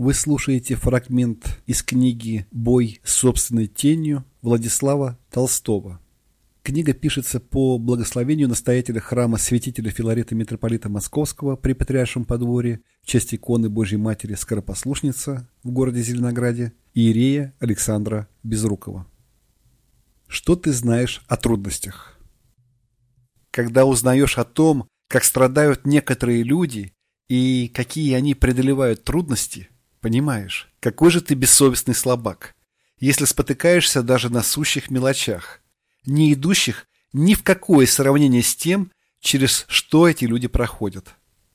Вы слушаете фрагмент из книги «Бой с собственной тенью» Владислава Толстого. Книга пишется по благословению настоятеля храма святителя Филарета митрополита Московского при Патриаршем подворье в честь иконы Божьей Матери Скоропослушница в городе Зеленограде иерея Александра Безрукова. Что ты знаешь о трудностях? Когда узнаешь о том, как страдают некоторые люди и какие они преодолевают трудности, понимаешь, какой же ты бессовестный слабак, если спотыкаешься даже на сущих мелочах, не идущих ни в какое сравнение с тем, через что эти люди проходят.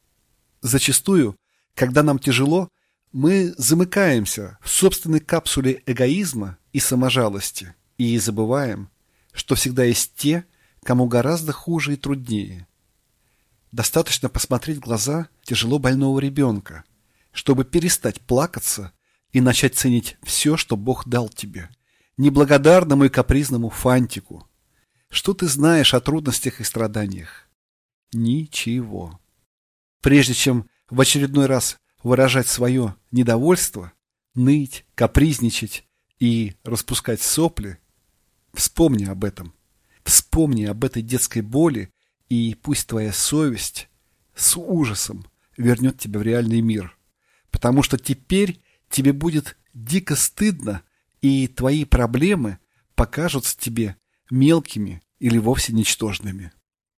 Зачастую, когда нам тяжело, мы замыкаемся в собственной капсуле эгоизма и саможалости и забываем, что всегда есть те, кому гораздо хуже и труднее. Достаточно посмотреть в глаза тяжело больного ребенка, чтобы перестать плакаться и начать ценить все, что Бог дал тебе, неблагодарному и капризному фантику. Что ты знаешь о трудностях и страданиях? Ничего. Прежде чем в очередной раз выражать свое недовольство, ныть, капризничать и распускать сопли, вспомни об этом. Вспомни об этой детской боли, и пусть твоя совесть с ужасом вернет тебя в реальный мир. Потому что теперь тебе будет дико стыдно, и твои проблемы покажутся тебе мелкими или вовсе ничтожными.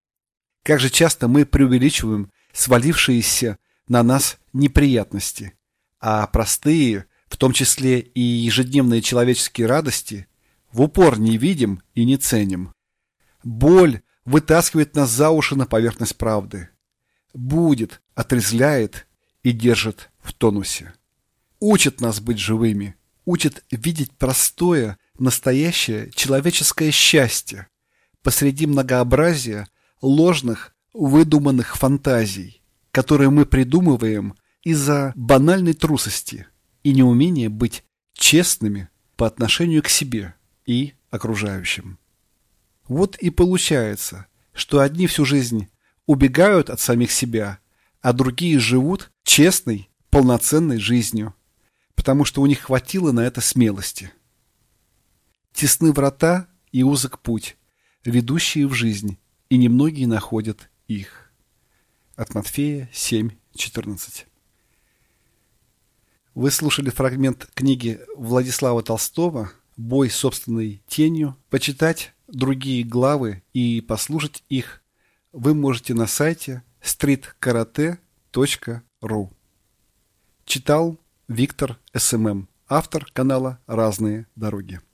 Как же часто мы преувеличиваем свалившиеся на нас неприятности, а простые, в том числе и ежедневные человеческие радости, в упор не видим и не ценим. Боль вытаскивает нас за уши на поверхность правды. Будет, отрезвляет и держит в тонусе. Учит нас быть живыми, учит видеть простое, настоящее человеческое счастье посреди многообразия ложных, выдуманных фантазий, которые мы придумываем из-за банальной трусости и неумения быть честными по отношению к себе и окружающим. Вот и получается, что одни всю жизнь убегают от самих себя, а другие живут честной, полноценной жизнью, потому что у них хватило на это смелости. Тесны врата и узок путь, ведущие в жизнь, и немногие находят их. От Матфея 7:14. Вы слушали фрагмент книги Владислава Толстого «Бой с собственной тенью». Почитать другие главы и послушать их вы можете на сайте streetkarate.ru. Читал Виктор СММ, автор канала «Разные дороги».